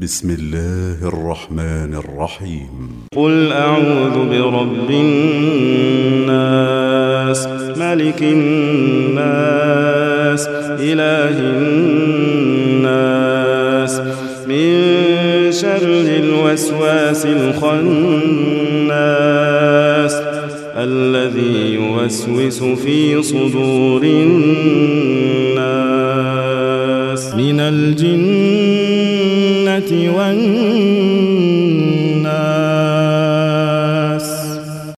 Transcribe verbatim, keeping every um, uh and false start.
بسم الله الرحمن الرحيم قل أعوذ برب الناس ملك الناس إله الناس من شر الوسواس الخناس الذي يوسوس في صدور الناس من الجنة والناس